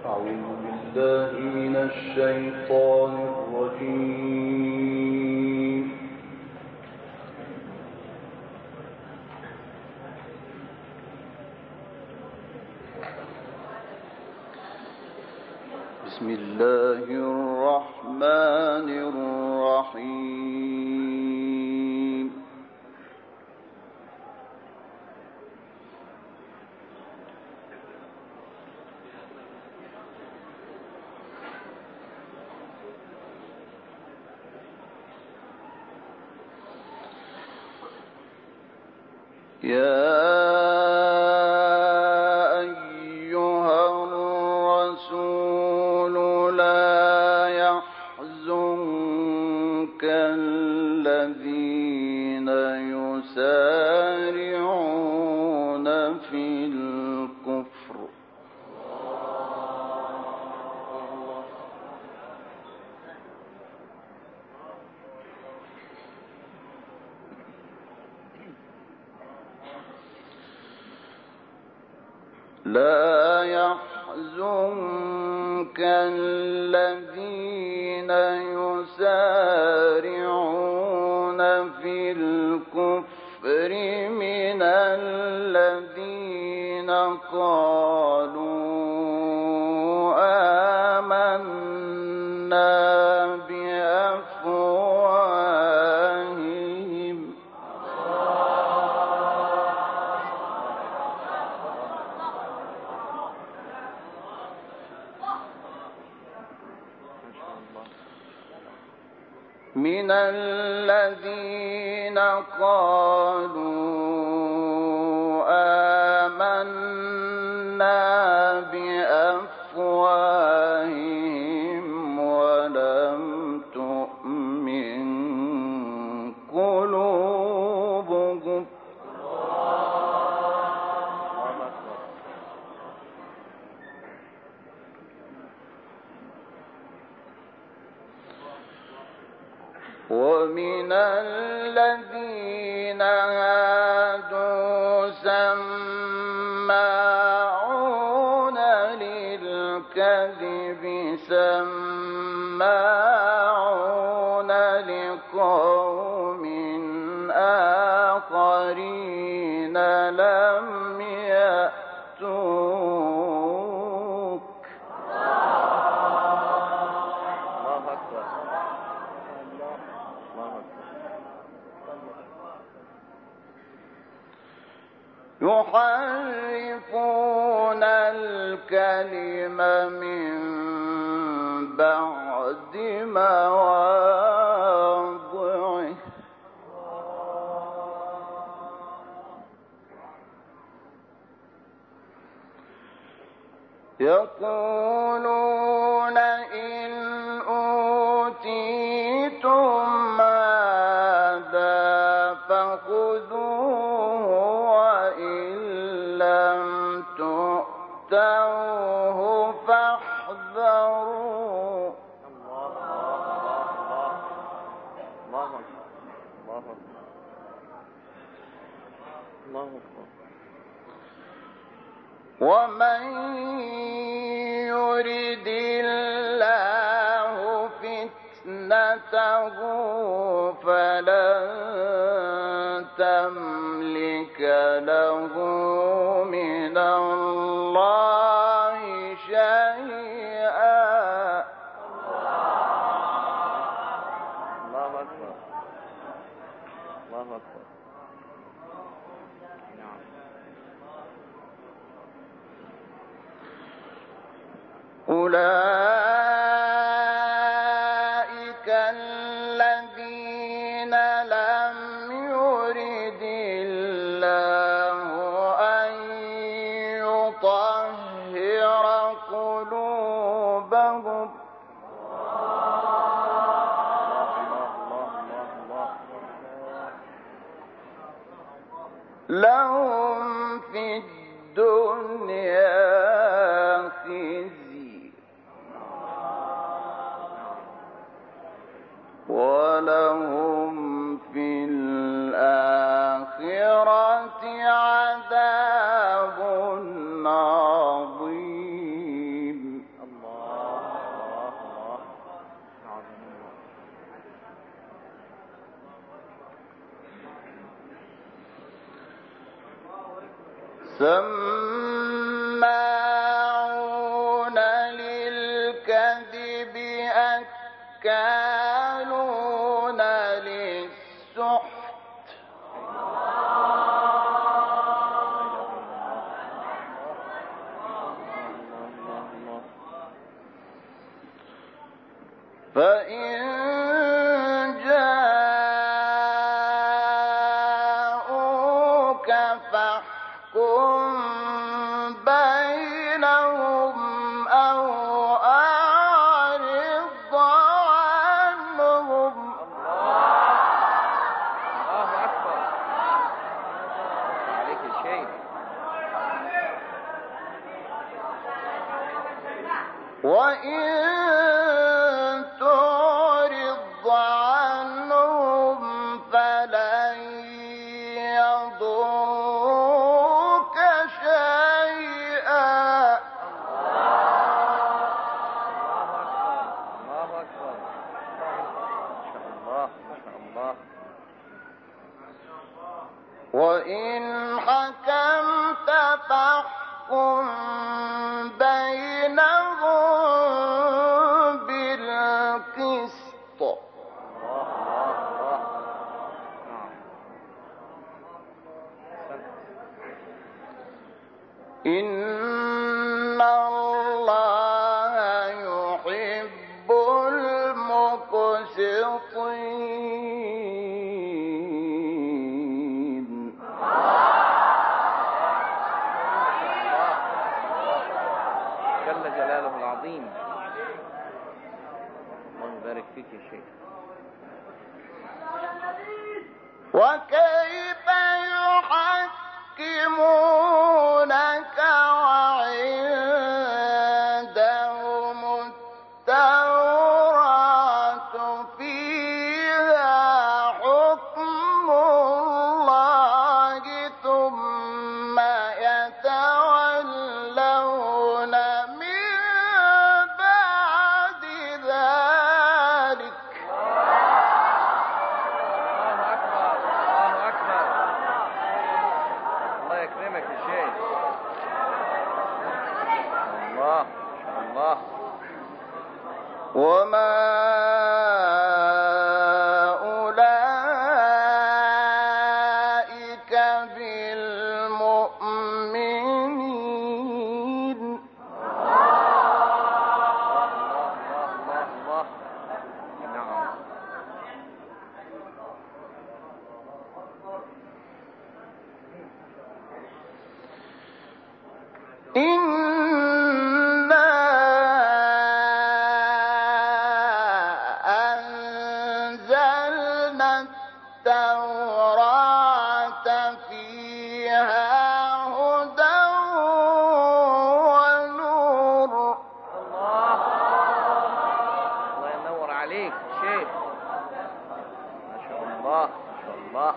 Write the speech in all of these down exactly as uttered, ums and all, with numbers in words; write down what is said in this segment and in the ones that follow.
أعوذ بالله من الشيطان الرجيم. بسم الله الرحمن الرحيم. يا أيها الرسول لا يحزنك الذين يسارعون في الكفر لا يحزنك الذين يسارعون في الكفر من الذين قالوا آمنا بأفواههم من الذين قالوا آمنا بأفواههم ولم تؤمن قلوبهم ومن الذين هادوا سماعون للكذب سماعون لقوم آخرين لم يأتوك يحرفون الكلم من بعد مواضعه يقولون إن أوتيتم هذا فخذوه وإن لم تؤتوه فاحذروا ومن يرد الله فتنته فلن تملك له من الله شيئا. الله أكبر الله أكبر. أولئك الذين لم يرد الله أن يطهر قلوبهم لهم في الدنيا خزي ولهم في الآخرة عذاب عظيم. سماعون للكذب أكالون للسحت فإن جاءوك فاحكم بينهم أو أعرض عنهم. الله أكبر عليك الشيء. وإن تعرض عنهم فلن يضروك شيئا. الله أكبر. ما شاء الله. وإن حكمت فاحكم بينهم بالقسط. إن الله يحب المقسطين. جل جلاله العظيم. الله يبارك فيك يا شيخ. وكيف يحكمونك وعندهم التوراة فيها حكم الله ثم يتولون من بعد ذلك. الله أكبر. الله أكبر. الله يكرمك يا شيخ. الله ما شاء الله. وما أولئك بالمؤمنين. الله الله الله. نعم. إنا أنزلنا التوراة فيها هدى ونور. الله الله ينور عليك شيخ. ما شاء الله ما شاء الله.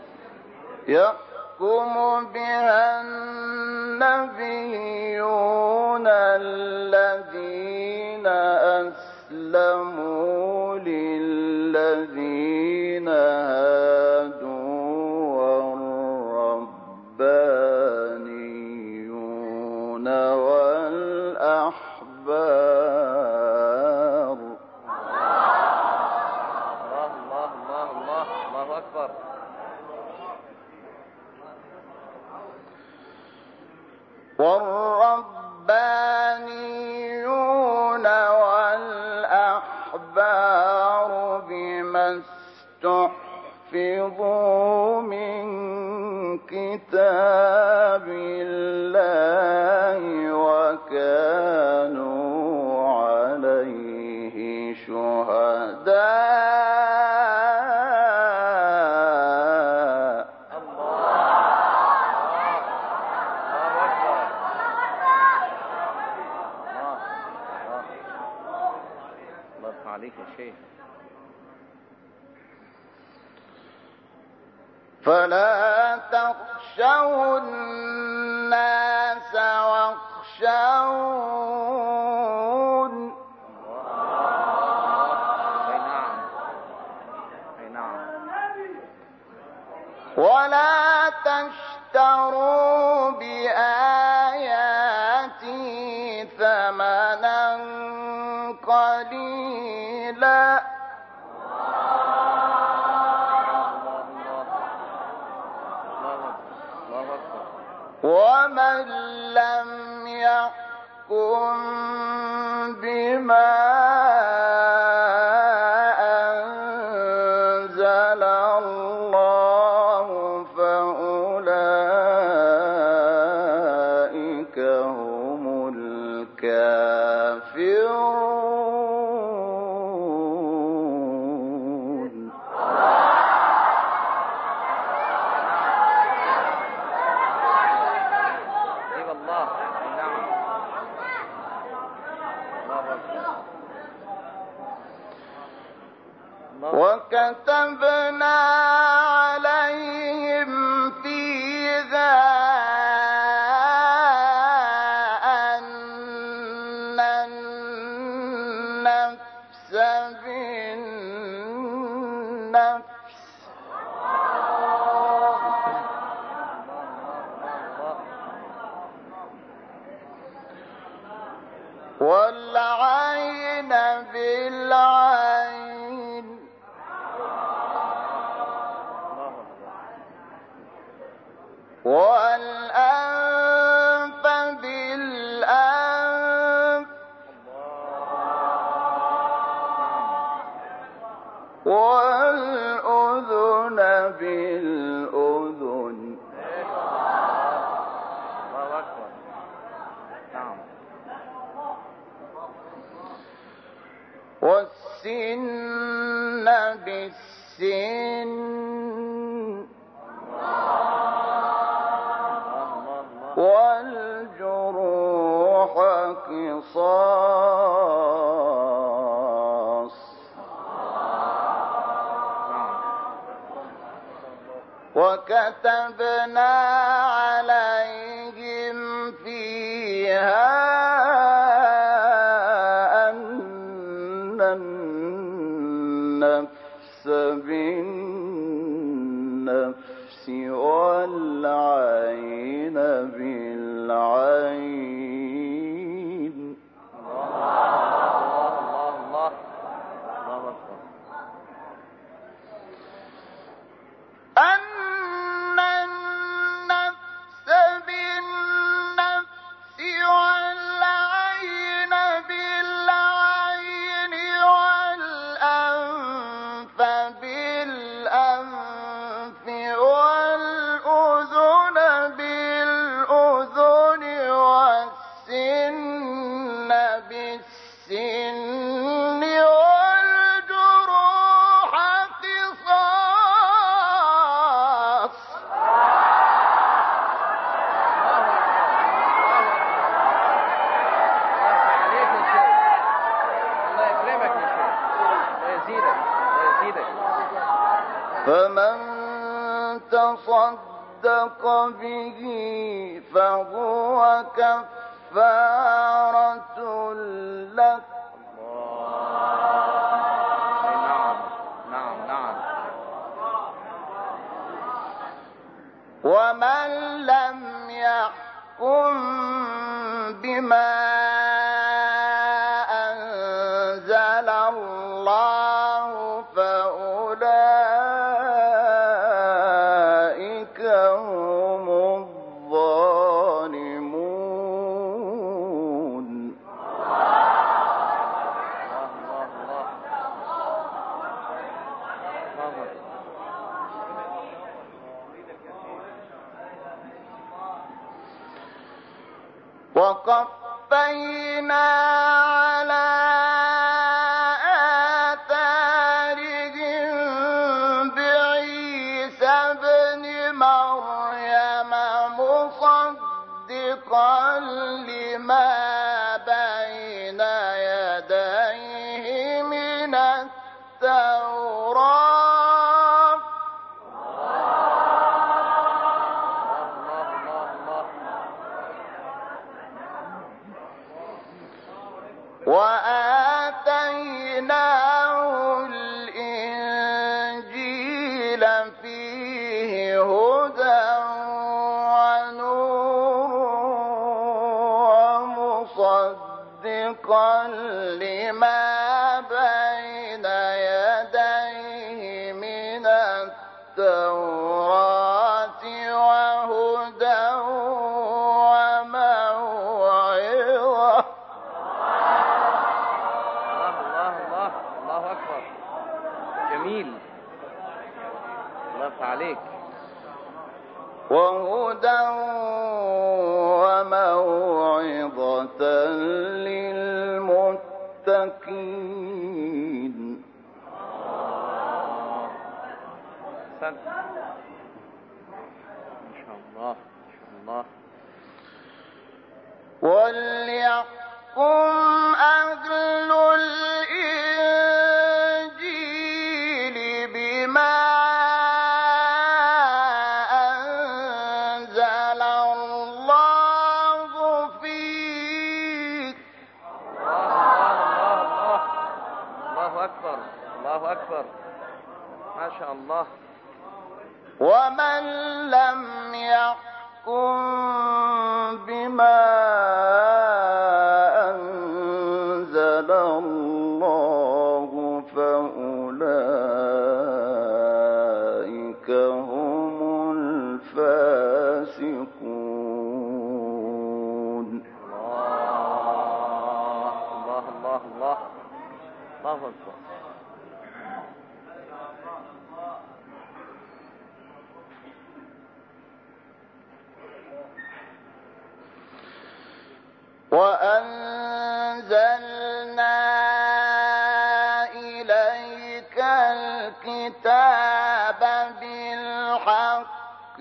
يحكم بها النبيون الذين أسلموا للذين هادوا والربانيون والأحبار. الله الله الله الله. الله أكبر. والربانيون والأحبار بما استحفظوا من كتاب الله وكانوا عليه شهداء. عليك يا شيخ. فلا تخشوا الناس واخشون. اي نعم اي نعم. ولا تشتروا بآياتي قليلا ومن لم يحكم بما أنزل الله فأولئك هم الكافرون. وكتبنا عليهم فيها أن النفس بالنفس والعين بالعين والأنف بالأنف والأذن بالأذن والسن بالسن والجروح قصاص وكتبنا عليهم فيها أن النفس بالنفس والعين بالعين أن النفس بالنفس والعين بالعين والأنف بالأنف والأذن بالأذن والسن بالسن والجروح قصاص فمن تصدق به فهو كفارة لك نعم نعم. ومن لم يحكم بما أنزل الله فأولئك هم الظالمون. وقفينا على آثارهم بعيسى ابن مريم مصدقا لما بين يديه من التوراة وآتيناه الإنجيل فيه هدى ونور ومصدقا لما وموعظة للمتقين. أحسنت. ما شاء الله ما شاء الله. وليحكم أهل الإنجيل بما أنزل الله فيه. الله الله الله أكبر الله أكبر. ما شاء الله. ومن لم يحكم بما أنزل الله فأولئك هم الفاسقون. الله الله الله الله الله أكبر. وأنزلنا إليك الكتاب بالحق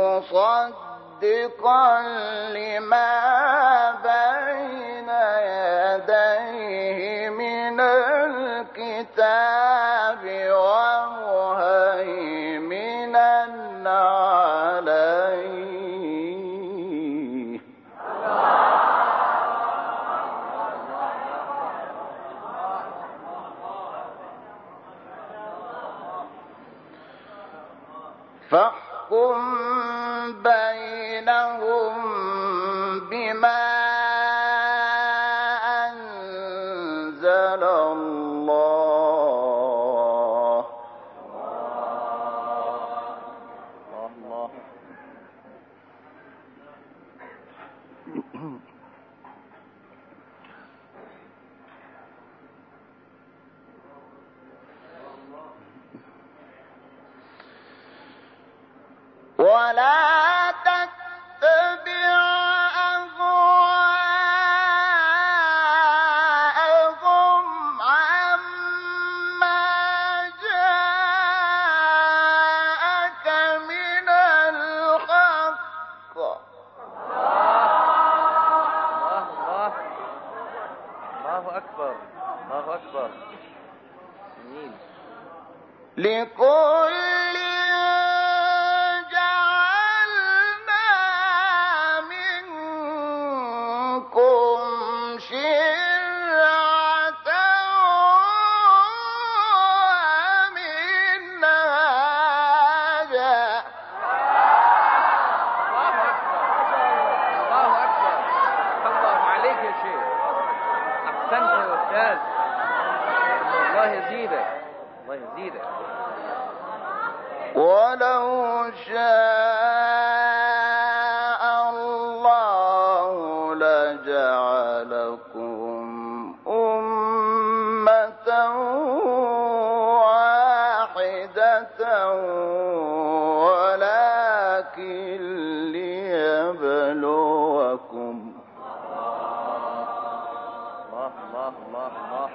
مصدقا لما بين يديه من الكتاب ومهيمنا عليه. فاحكم بينهم بما أنزل الله. الله الله. ولا تتبع أهواءهم عما جاءك من الحق. الله الله الله أكبر الله أكبر. جميل. لكل جعلنا منكم شرعة ومنهاجا. الله أكبر الله أكبر. الله عليك يا شيخ. أحسنت يا أستاذ. الله يزيدك الله يزيدك. ولو شاء الله لجعلكم أمة واحدة ولكن ليبلوكم. الله الله الله الله.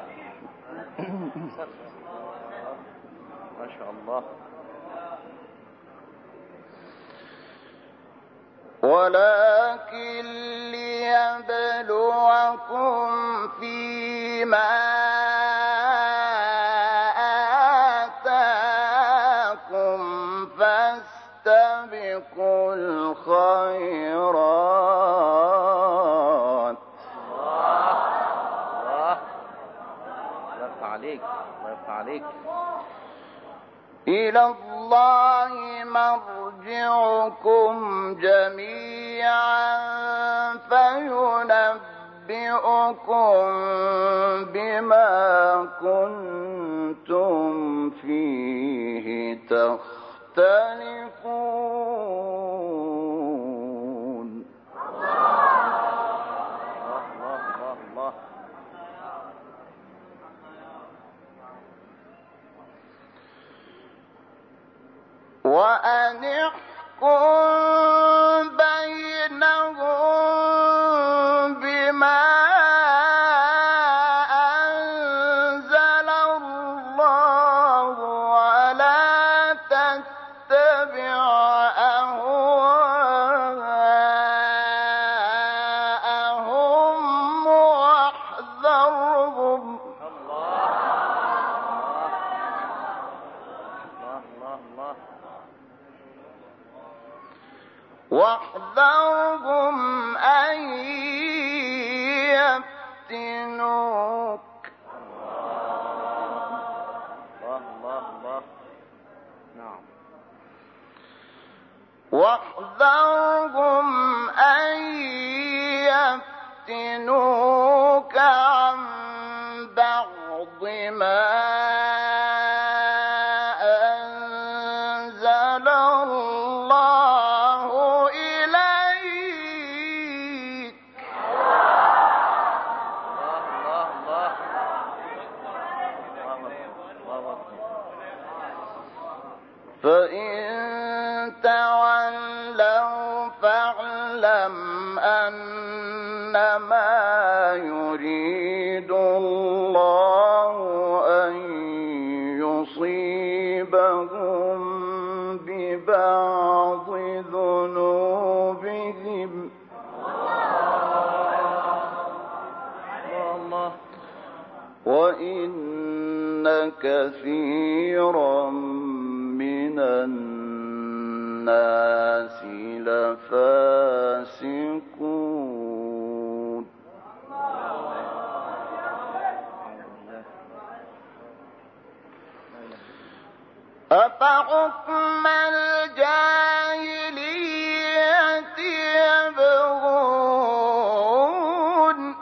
ما شاء الله. ولكن ليبلوكم فيما آتاكم فاستبقوا الخيرات. الله الله. الله يفتح عليك الله يفتح عليك. إلى الله مرجعكم جميعا فينبئكم بما كنتم فيه تختلفون. الله الله الله الله. وأن احكم بينهم واحذرهم أن يفتنوك الله الله الله. نعم. واحذرهم أن يفتنوك عن بعض ما أنزل الله إليك. الله الله الله. فإن تولوا فاعلم أنما يريد الله أن يصيبهم ببعض ذنوبهم الله. وإن كثيرا من الناس لفاسقون. أفحكم الجاهلية يبغون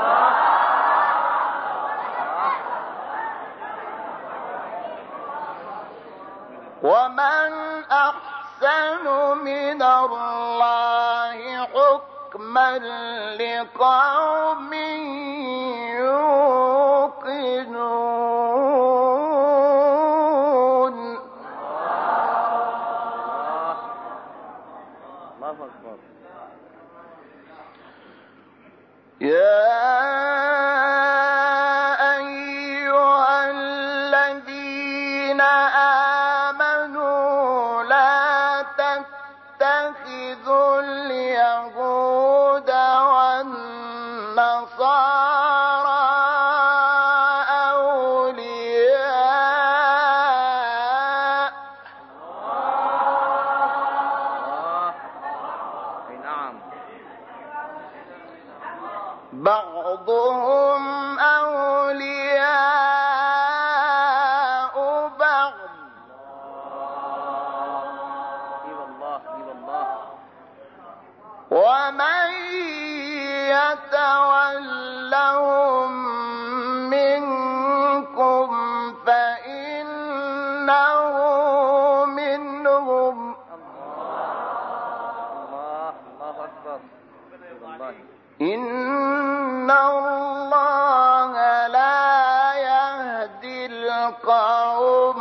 ومن أحسن من الله حكما لقوم يوقنون. الله أكبر. يا أيها الذين آمنوا لا تتخذوا اليهود والنصارى أولياء نعم. بعضهم أولياء بعض ومن يتولهم منكم فإنه منهم. الله الله أكبر. إن الله لا يهدي القوم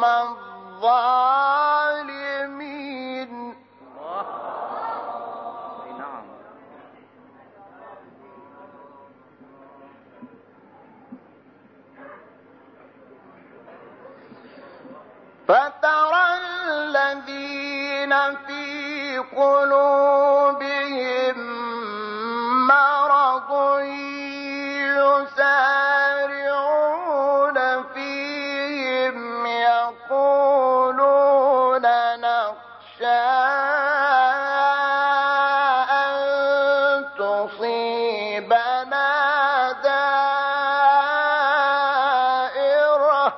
الظالمين. نعم. فترى الذين في قلوبهم مرض يسارعون فيهم يقولون نخشى أن تصيبنا دائرة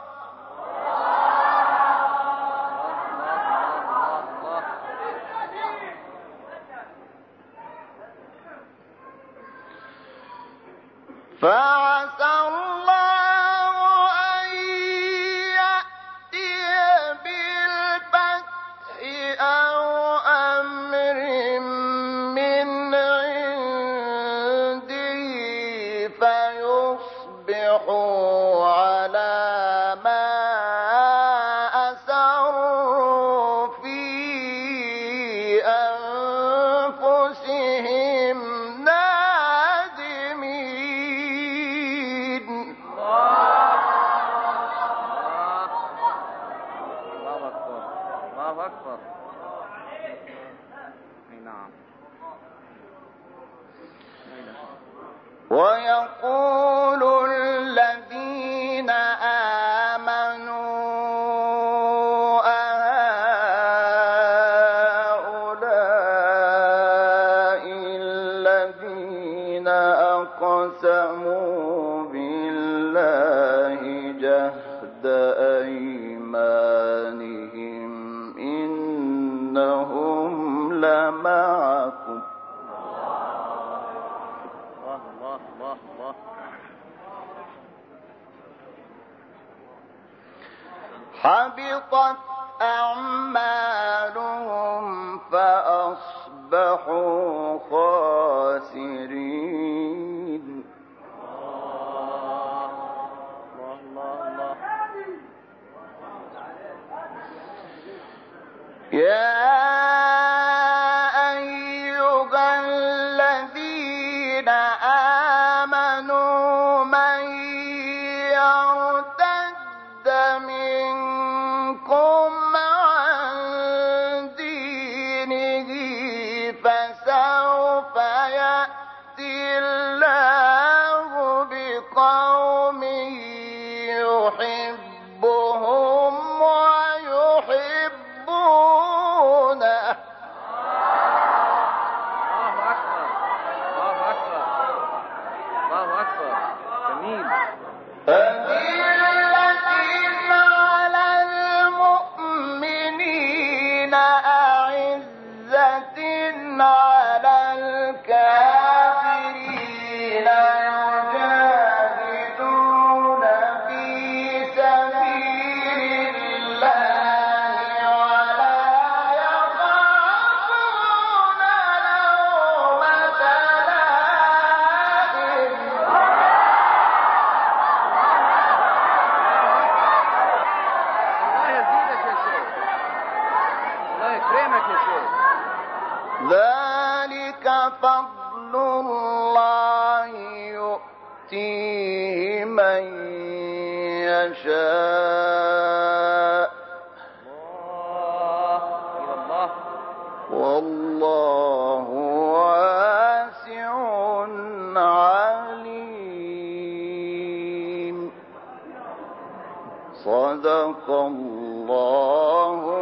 فعسى الله أن يأتي بالفتح أو أمر من عنده فيصبحوا على ما أسروا في أنفسهم نادمين. الله أكبر. الله أكبر. نعم. ويقول الذين آمنوا أهؤلاء الذين أقسموا بالله جهد أيمانهم إنهم لمعكم الله الله الله الله. حبطت أعمالهم فأصبحوا خاسرين. الله الله الله. يا أيها الذين آمنوا من يرتد منكم عن دينه فسوف يأتي الله بقوم يحبهم ويحبونه. الله أكبر الله أكبر الله أكبر. جميل. أذلة على المؤمنين أعزة على الكافرين يجاهدون في سبيل الله ولا يخافون لومة لائم. الله يزيدك يا شيخ. الله يكرمك يا شيخ. ذلك فضل الله يؤتيه من يشاء الله إلى الله. والله واسع عليم. صدق الله